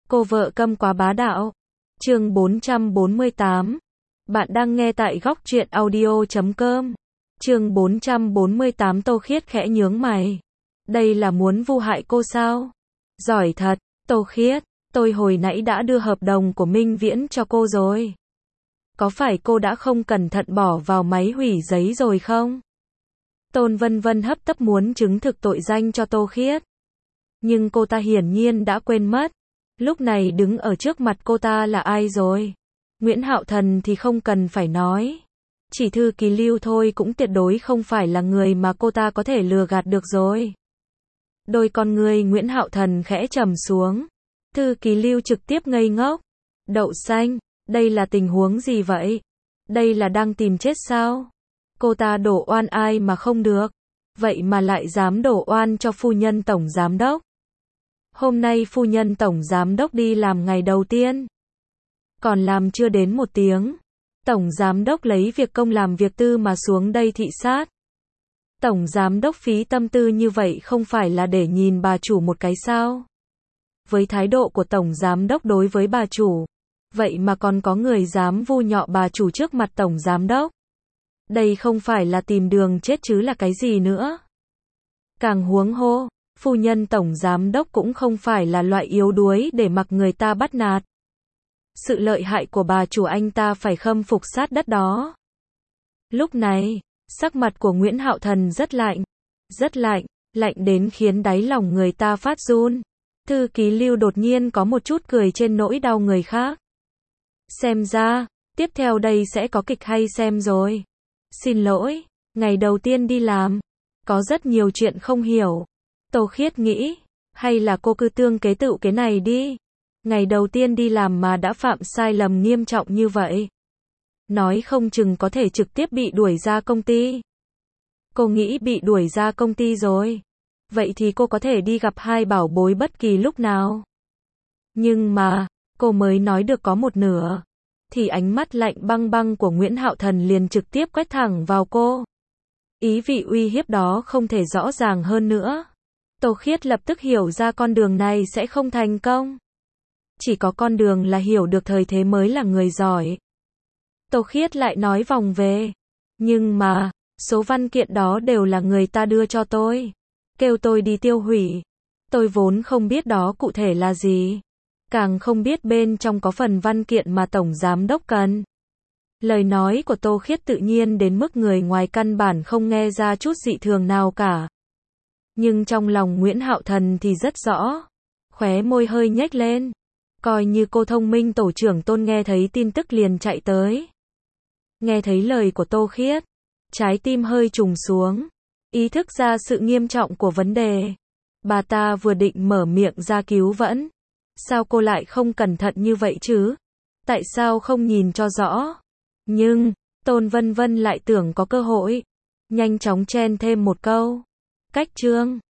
Cô vợ câm quá bá đạo. Chương 448. Bạn đang nghe tại góc truyện audio.com. Chương 448. Tô Khiết khẽ nhướng mày. Đây là muốn vu hại cô sao? Giỏi thật, Tô Khiết, tôi hồi nãy đã đưa hợp đồng của Minh Viễn cho cô rồi. Có phải cô đã không cẩn thận bỏ vào máy hủy giấy rồi không? Tôn Vân Vân hấp tấp muốn chứng thực tội danh cho Tô Khiết. Nhưng cô ta hiển nhiên đã quên mất. Lúc này đứng ở trước mặt cô ta là ai rồi? Nguyễn Hạo Thần thì không cần phải nói. Chỉ thư ký Lưu thôi cũng tuyệt đối không phải là người mà cô ta có thể lừa gạt được rồi. Đôi con người Nguyễn Hạo Thần khẽ trầm xuống. Thư ký Lưu trực tiếp ngây ngốc. Đậu xanh, đây là tình huống gì vậy? Đây là đang tìm chết sao? Cô ta đổ oan ai mà không được? Vậy mà lại dám đổ oan cho phu nhân tổng giám đốc. Hôm nay phu nhân tổng giám đốc đi làm ngày đầu tiên. Còn làm chưa đến 1 tiếng. Tổng giám đốc lấy việc công làm việc tư mà xuống đây thị sát. Tổng giám đốc phí tâm tư như vậy không phải là để nhìn bà chủ một cái sao? Với thái độ của tổng giám đốc đối với bà chủ, vậy mà còn có người dám vu nhọ bà chủ trước mặt tổng giám đốc. Đây không phải là tìm đường chết chứ là cái gì nữa. Càng huống hồ, phu nhân tổng giám đốc cũng không phải là loại yếu đuối để mặc người ta bắt nạt. Sự lợi hại của bà chủ anh ta phải khâm phục sát đất đó. Lúc này, sắc mặt của Nguyễn Hạo Thần rất lạnh. Rất lạnh, lạnh đến khiến đáy lòng người ta phát run. Thư ký Lưu đột nhiên có một chút cười trên nỗi đau người khác. Xem ra, tiếp theo đây sẽ có kịch hay xem rồi. Xin lỗi, ngày đầu tiên đi làm, có rất nhiều chuyện không hiểu. Tô Khiết nghĩ, hay là cô cứ tương kế tự kế này đi. Ngày đầu tiên đi làm mà đã phạm sai lầm nghiêm trọng như vậy. Nói không chừng có thể trực tiếp bị đuổi ra công ty. Cô nghĩ bị đuổi ra công ty rồi. Vậy thì cô có thể đi gặp hai bảo bối bất kỳ lúc nào. Nhưng mà, cô mới nói được có một nửa. Thì ánh mắt lạnh băng băng của Nguyễn Hạo Thần liền trực tiếp quét thẳng vào cô. Ý vị uy hiếp đó không thể rõ ràng hơn nữa. Tô Khiết lập tức hiểu ra con đường này sẽ không thành công. Chỉ có con đường là hiểu được thời thế mới là người giỏi. Tô Khiết lại nói vòng về. Nhưng mà, số văn kiện đó đều là người ta đưa cho tôi. Kêu tôi đi tiêu hủy. Tôi vốn không biết đó cụ thể là gì. Càng không biết bên trong có phần văn kiện mà tổng giám đốc cần. Lời nói của Tô Khiết tự nhiên đến mức người ngoài căn bản không nghe ra chút dị thường nào cả. Nhưng trong lòng Nguyễn Hạo Thần thì rất rõ. Khóe môi hơi nhếch lên. Coi như cô thông minh tổ trưởng Tôn nghe thấy tin tức liền chạy tới. Nghe thấy lời của Tô Khiết. Trái tim hơi trùng xuống. Ý thức ra sự nghiêm trọng của vấn đề. Bà ta vừa định mở miệng ra cứu vẫn. Sao cô lại không cẩn thận như vậy chứ? Tại sao không nhìn cho rõ? Nhưng, Tôn Vân Vân lại tưởng có cơ hội. Nhanh chóng chen thêm một câu. Cách Trương,